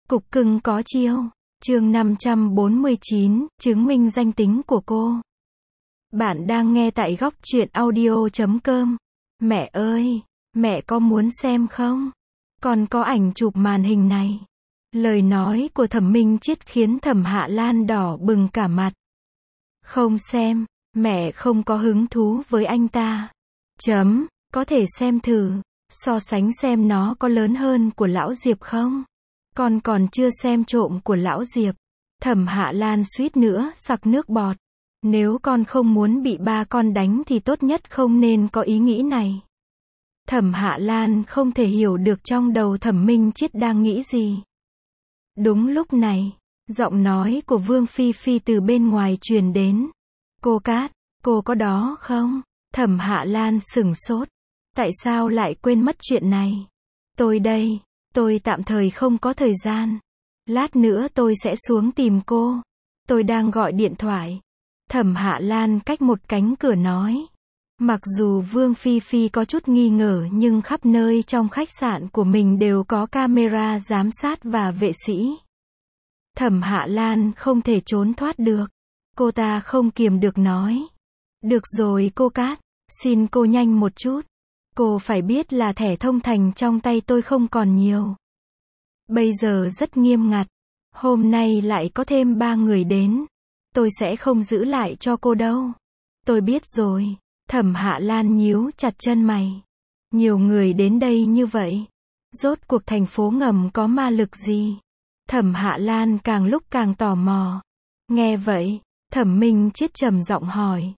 Cục cưng có chiêu. Chương 549, chứng minh danh tính của cô. Bạn đang nghe tại góc truyện audio.com. Mẹ ơi, mẹ có muốn xem không? Còn có ảnh chụp màn hình này. Lời nói của Thẩm Minh Chiết khiến Thẩm Hạ Lan đỏ bừng cả mặt. Không xem, mẹ không có hứng thú với anh ta. Có thể xem thử, so sánh xem nó có lớn hơn của lão Diệp không? Con còn chưa xem trộm của lão Diệp. Thẩm Hạ Lan suýt nữa sặc nước bọt. Nếu con không muốn bị ba con đánh thì tốt nhất không nên có ý nghĩ này. Thẩm Hạ Lan không thể hiểu được trong đầu Thẩm Minh Chiết đang nghĩ gì. Đúng lúc này, giọng nói của Vương Phi Phi từ bên ngoài truyền đến. Cô Cát, cô có đó không? Thẩm Hạ Lan sửng sốt. Tại sao lại quên mất chuyện này? Tôi đây, tôi tạm thời không có thời gian. Lát nữa tôi sẽ xuống tìm cô. Tôi đang gọi điện thoại. Thẩm Hạ Lan cách một cánh cửa nói. Mặc dù Vương Phi Phi có chút nghi ngờ nhưng khắp nơi trong khách sạn của mình đều có camera giám sát và vệ sĩ. Thẩm Hạ Lan không thể trốn thoát được. Cô ta không kiềm được nói. Được rồi cô Cát, xin cô nhanh một chút. Cô phải biết là thẻ thông thành trong tay tôi không còn nhiều. Bây giờ rất nghiêm ngặt. Hôm nay lại có thêm 3 người đến. Tôi sẽ không giữ lại cho cô đâu. Tôi biết rồi. Thẩm Hạ Lan nhíu chặt chân mày. Nhiều người đến đây như vậy. Rốt cuộc thành phố ngầm có ma lực gì? Thẩm Hạ Lan càng lúc càng tò mò. Nghe vậy, Thẩm Minh Chiết trầm giọng hỏi.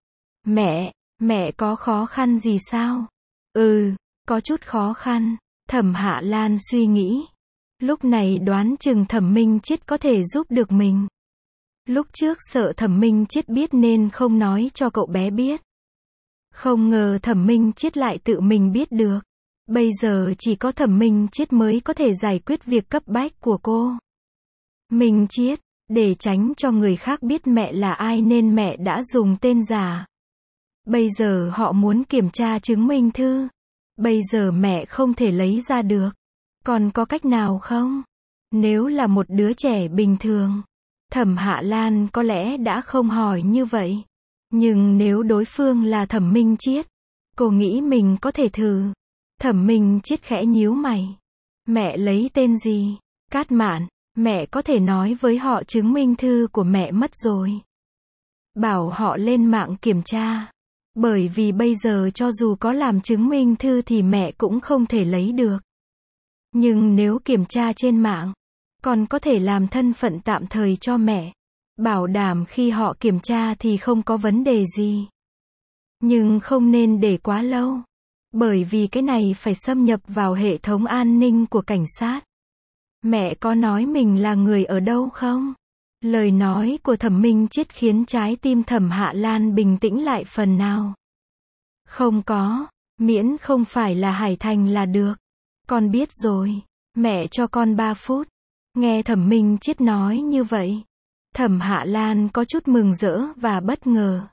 Mẹ có khó khăn gì sao? Có chút khó khăn. Thẩm Hạ Lan suy nghĩ. Lúc này đoán chừng Thẩm Minh Chiết có thể giúp được mình. Lúc trước sợ Thẩm Minh Chiết biết nên không nói cho cậu bé biết. Không ngờ Thẩm Minh Chiết lại tự mình biết được. Bây giờ chỉ có Thẩm Minh Chiết mới có thể giải quyết việc cấp bách của cô. Minh Chiết, để tránh cho người khác biết mẹ là ai nên mẹ đã dùng tên giả. Bây giờ họ muốn kiểm tra chứng minh thư. Bây giờ mẹ không thể lấy ra được. Còn có cách nào không? Nếu là một đứa trẻ bình thường, Thẩm Hạ Lan có lẽ đã không hỏi như vậy. Nhưng nếu đối phương là Thẩm Minh Chiết, cô nghĩ mình có thể thử. Thẩm Minh Chiết khẽ nhíu mày. Mẹ lấy tên gì? Cát Mạn. Mẹ có thể nói với họ chứng minh thư của mẹ mất rồi. Bảo họ lên mạng kiểm tra. Bởi vì bây giờ cho dù có làm chứng minh thư thì mẹ cũng không thể lấy được. Nhưng nếu kiểm tra trên mạng, còn có thể làm thân phận tạm thời cho mẹ. Bảo đảm khi họ kiểm tra thì không có vấn đề gì. Nhưng không nên để quá lâu. Bởi vì cái này phải xâm nhập vào hệ thống an ninh của cảnh sát. Mẹ có nói mình là người ở đâu không? Lời nói của Thẩm Minh Chiết khiến trái tim Thẩm Hạ Lan bình tĩnh lại phần nào. Không có, miễn không phải là Hải Thành là được. Con biết rồi, mẹ cho con 3 phút. Nghe Thẩm Minh Chiết nói như vậy, Thẩm Hạ Lan có chút mừng rỡ và bất ngờ.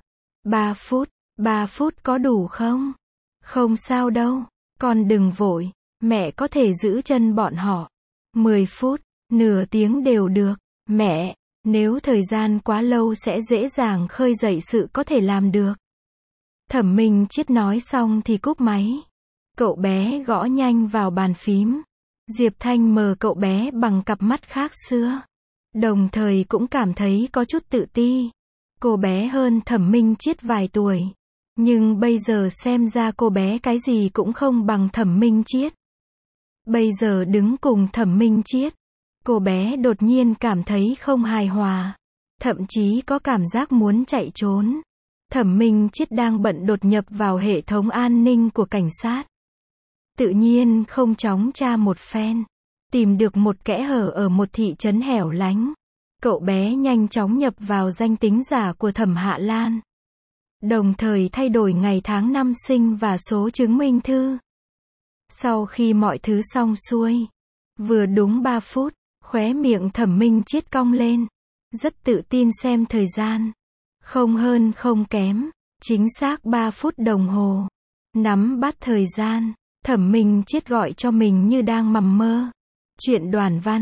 3 phút có đủ không? Không sao đâu, con đừng vội, mẹ có thể giữ chân bọn họ. 10 phút, nửa tiếng đều được. Mẹ, nếu thời gian quá lâu sẽ dễ dàng khơi dậy sự có thể làm được. Thẩm Minh Chiết nói xong thì cúp máy. Cậu bé gõ nhanh vào bàn phím. Diệp Thanh mờ cậu bé bằng cặp mắt khác xưa. Đồng thời cũng cảm thấy có chút tự ti. Cô bé hơn Thẩm Minh Chiết vài tuổi. Nhưng bây giờ xem ra cô bé cái gì cũng không bằng Thẩm Minh Chiết. Bây giờ đứng cùng Thẩm Minh Chiết, cô bé đột nhiên cảm thấy không hài hòa. Thậm chí có cảm giác muốn chạy trốn. Thẩm Minh Chiết đang bận đột nhập vào hệ thống an ninh của cảnh sát. Tự nhiên không chóng tra một phen. Tìm được một kẽ hở ở một thị trấn hẻo lánh. Cậu bé nhanh chóng nhập vào danh tính giả của Thẩm Hạ Lan. Đồng thời thay đổi ngày tháng năm sinh và số chứng minh thư. Sau khi mọi thứ xong xuôi, vừa đúng 3 phút, khóe miệng Thẩm Minh Chiết cong lên. Rất tự tin xem thời gian. Không hơn không kém, chính xác 3 phút đồng hồ. Nắm bắt thời gian, Thẩm Minh Chiết gọi cho mình như đang nằm mơ. Chuyện Đoàn văn,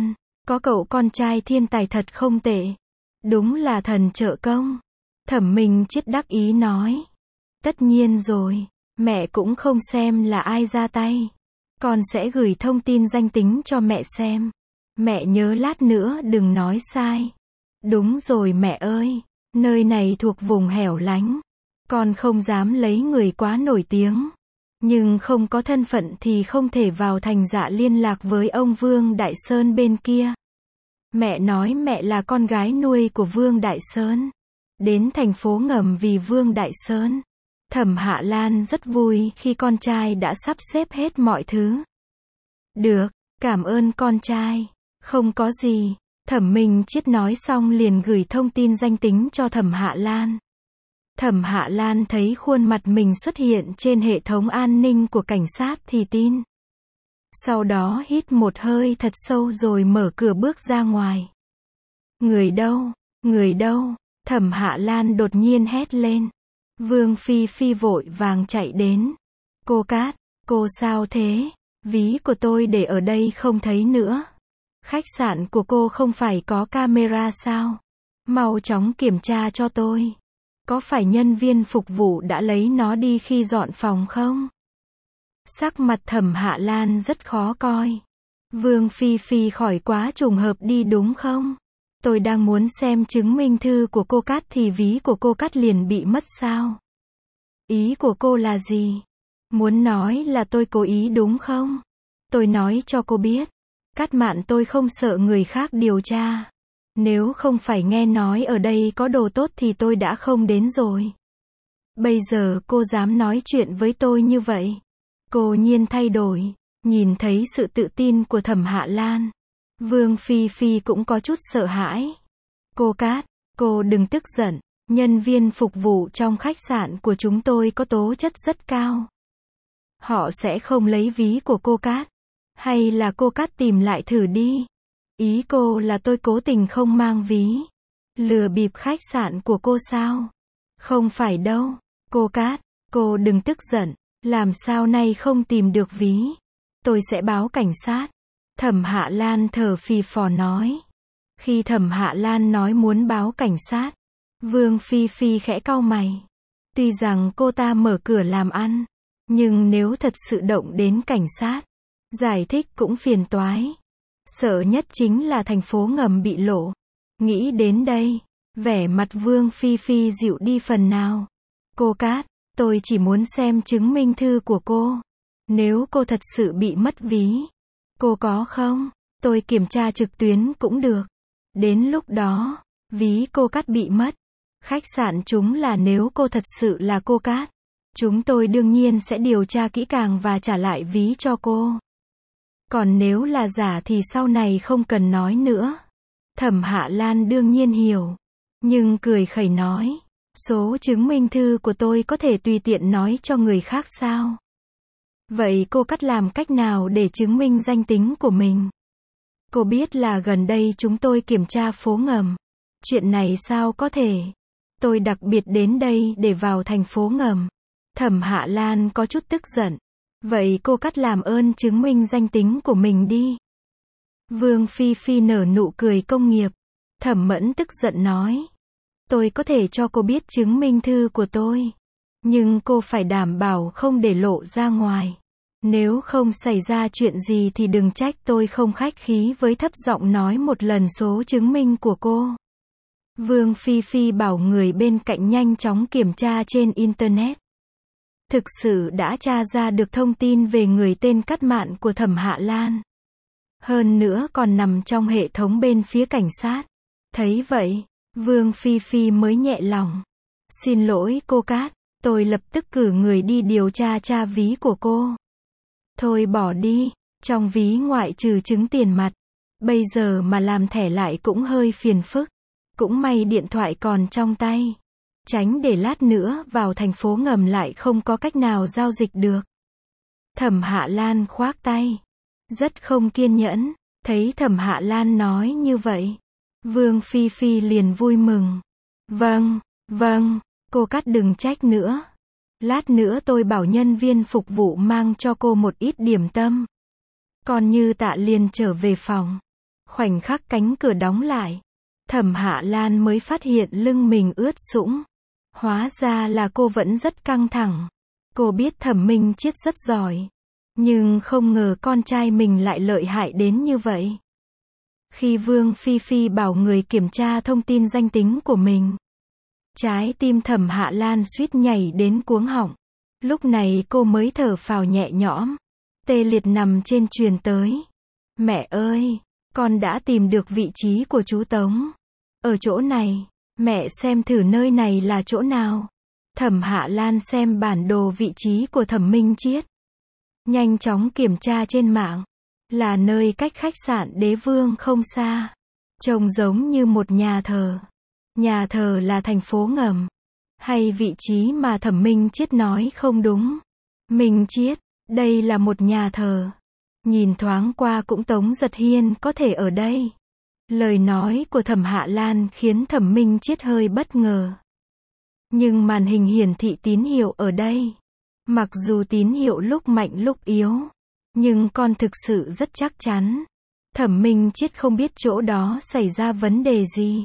Có cậu con trai thiên tài thật không tệ. Đúng là thần trợ công. Thẩm Minh Chiết đắc ý nói. Tất nhiên rồi, mẹ cũng không xem là ai ra tay. Con sẽ gửi thông tin danh tính cho mẹ xem. Mẹ nhớ lát nữa đừng nói sai. Đúng rồi mẹ ơi, nơi này thuộc vùng hẻo lánh. Con không dám lấy người quá nổi tiếng. Nhưng không có thân phận thì không thể vào thành Dạ liên lạc với ông Vương Đại Sơn bên kia. Mẹ nói mẹ là con gái nuôi của Vương Đại Sơn. Đến thành phố ngầm vì Vương Đại Sơn. Thẩm Hạ Lan rất vui khi con trai đã sắp xếp hết mọi thứ. Được, cảm ơn con trai. Không có gì. Thẩm Minh Chiết nói xong liền gửi thông tin danh tính cho Thẩm Hạ Lan. Thẩm Hạ Lan thấy khuôn mặt mình xuất hiện trên hệ thống an ninh của cảnh sát thì tin. Sau đó hít một hơi thật sâu rồi mở cửa bước ra ngoài. Người đâu? Người đâu? Thẩm Hạ Lan đột nhiên hét lên. Vương Phi Phi vội vàng chạy đến. Cô Cát, cô sao thế? Ví của tôi để ở đây không thấy nữa. Khách sạn của cô không phải có camera sao? Mau chóng kiểm tra cho tôi. Có phải nhân viên phục vụ đã lấy nó đi khi dọn phòng không? Sắc mặt Thẩm Hạ Lan rất khó coi. Vương Phi Phi khỏi quá trùng hợp đi đúng không? Tôi đang muốn xem chứng minh thư của cô Cát thì ví của cô Cát liền bị mất sao? Ý của cô là gì? Muốn nói là tôi cố ý đúng không? Tôi nói cho cô biết. Cát Mạn tôi không sợ người khác điều tra. Nếu không phải nghe nói ở đây có đồ tốt thì tôi đã không đến rồi. Bây giờ cô dám nói chuyện với tôi như vậy. Cô nhiên thay đổi. Nhìn thấy sự tự tin của Thẩm Hạ Lan. Vương Phi Phi cũng có chút sợ hãi. Cô Cát, cô đừng tức giận. Nhân viên phục vụ trong khách sạn của chúng tôi có tố chất rất cao. Họ sẽ không lấy ví của cô Cát. Hay là cô Cát tìm lại thử đi. Ý cô là tôi cố tình không mang ví. Lừa bịp khách sạn của cô sao? Không phải đâu. Cô Cát, cô đừng tức giận. Làm sao nay không tìm được ví? Tôi sẽ báo cảnh sát. Thẩm Hạ Lan thở phì phò nói. Khi Thẩm Hạ Lan nói muốn báo cảnh sát, Vương Phi Phi khẽ cau mày. Tuy rằng cô ta mở cửa làm ăn, nhưng nếu thật sự động đến cảnh sát, giải thích cũng phiền toái. Sợ nhất chính là thành phố ngầm bị lộ. Nghĩ đến đây, vẻ mặt Vương Phi Phi dịu đi phần nào. Cô Cát, tôi chỉ muốn xem chứng minh thư của cô. Nếu cô thật sự bị mất ví, cô có không? Tôi kiểm tra trực tuyến cũng được. Đến lúc đó, ví cô Cát bị mất. Khách sạn chúng là nếu cô thật sự là cô Cát. Chúng tôi đương nhiên sẽ điều tra kỹ càng và trả lại ví cho cô. Còn nếu là giả thì sau này không cần nói nữa. Thẩm Hạ Lan đương nhiên hiểu. Nhưng cười khẩy nói. Số chứng minh thư của tôi có thể tùy tiện nói cho người khác sao? Vậy cô Cát làm cách nào để chứng minh danh tính của mình? Cô biết là gần đây chúng tôi kiểm tra phố ngầm. Chuyện này sao có thể? Tôi đặc biệt đến đây để vào thành phố ngầm. Thẩm Hạ Lan có chút tức giận. Vậy cô Cát làm ơn chứng minh danh tính của mình đi. Vương Phi Phi nở nụ cười công nghiệp. Thẩm Mẫn tức giận nói. Tôi có thể cho cô biết chứng minh thư của tôi. Nhưng cô phải đảm bảo không để lộ ra ngoài. Nếu không xảy ra chuyện gì thì đừng trách tôi không khách khí với thấp giọng nói một lần số chứng minh của cô. Vương Phi Phi bảo người bên cạnh nhanh chóng kiểm tra trên Internet. Thực sự đã tra ra được thông tin về người tên Cát Mạn của Thẩm Hạ Lan. Hơn nữa còn nằm trong hệ thống bên phía cảnh sát. Thấy vậy, Vương Phi Phi mới nhẹ lòng. Xin lỗi cô Cát, tôi lập tức cử người đi điều tra ví của cô. Thôi bỏ đi, trong ví ngoại trừ chứng tiền mặt. Bây giờ mà làm thẻ lại cũng hơi phiền phức. Cũng may điện thoại còn trong tay. Tránh để lát nữa vào thành phố ngầm lại không có cách nào giao dịch được. Thẩm Hạ Lan khoác tay. Rất không kiên nhẫn. Thấy Thẩm Hạ Lan nói như vậy. Vương Phi Phi liền vui mừng. Vâng, cô Cát đừng trách nữa. Lát nữa tôi bảo nhân viên phục vụ mang cho cô một ít điểm tâm. Còn Như Tạ liền trở về phòng. Khoảnh khắc cánh cửa đóng lại, Thẩm Hạ Lan mới phát hiện lưng mình ướt sũng. Hóa ra là cô vẫn rất căng thẳng. Cô biết Thẩm Minh Chiết rất giỏi, nhưng không ngờ con trai mình lại lợi hại đến như vậy. Khi Vương Phi Phi bảo người kiểm tra thông tin danh tính của mình, trái tim Thẩm Hạ Lan suýt nhảy đến cuống họng. Lúc này cô mới thở phào nhẹ nhõm. Tê liệt nằm trên truyền tới. Mẹ ơi, con đã tìm được vị trí của chú Tống. Ở chỗ này, mẹ xem thử nơi này là chỗ nào. Thẩm Hạ Lan xem bản đồ vị trí của Thẩm Minh Chiết. Nhanh chóng kiểm tra trên mạng. Là nơi cách khách sạn Đế Vương không xa. Trông giống như một nhà thờ. Nhà thờ là thành phố ngầm. Hay vị trí mà Thẩm Minh Chiết nói không đúng. Minh Chiết, đây là một nhà thờ. Nhìn thoáng qua cũng Tống Giật Hiên có thể ở đây. Lời nói của Thẩm Hạ Lan khiến Thẩm Minh Chiết hơi bất ngờ. Nhưng màn hình hiển thị tín hiệu ở đây. Mặc dù tín hiệu lúc mạnh lúc yếu, nhưng con thực sự rất chắc chắn. Thẩm Minh Chiết không biết chỗ đó xảy ra vấn đề gì.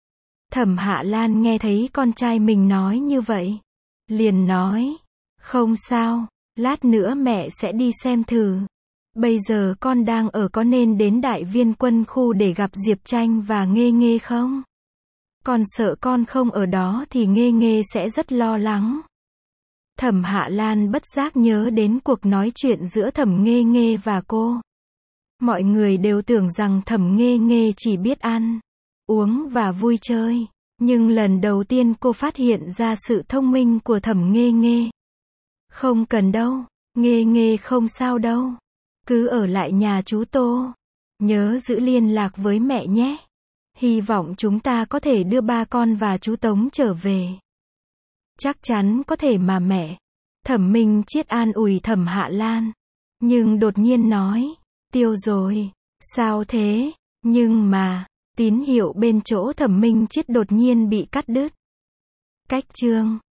Thẩm Hạ Lan nghe thấy con trai mình nói như vậy, liền nói, không sao, lát nữa mẹ sẽ đi xem thử. Bây giờ con đang ở, có nên đến Đại Viên Quân khu để gặp Diệp Tranh và Nghê Nghê không? Con sợ con không ở đó thì Nghê Nghê sẽ rất lo lắng. Thẩm Hạ Lan bất giác nhớ đến cuộc nói chuyện giữa Thẩm Nghê Nghê và cô. Mọi người đều tưởng rằng Thẩm Nghê Nghê chỉ biết ăn, uống và vui chơi. Nhưng lần đầu tiên cô phát hiện ra sự thông minh của Thẩm Nghê Nghê. Không cần đâu, Nghê Nghê không sao đâu. Cứ ở lại nhà chú Tô. Nhớ giữ liên lạc với mẹ nhé. Hy vọng chúng ta có thể đưa ba con và chú Tống trở về. Chắc chắn có thể mà mẹ. Thẩm Minh Chiết an ủi Thẩm Hạ Lan. Nhưng đột nhiên nói, tiêu rồi. Sao thế? Nhưng mà, tín hiệu bên chỗ Thẩm Minh Chiết đột nhiên bị cắt đứt. Cách chương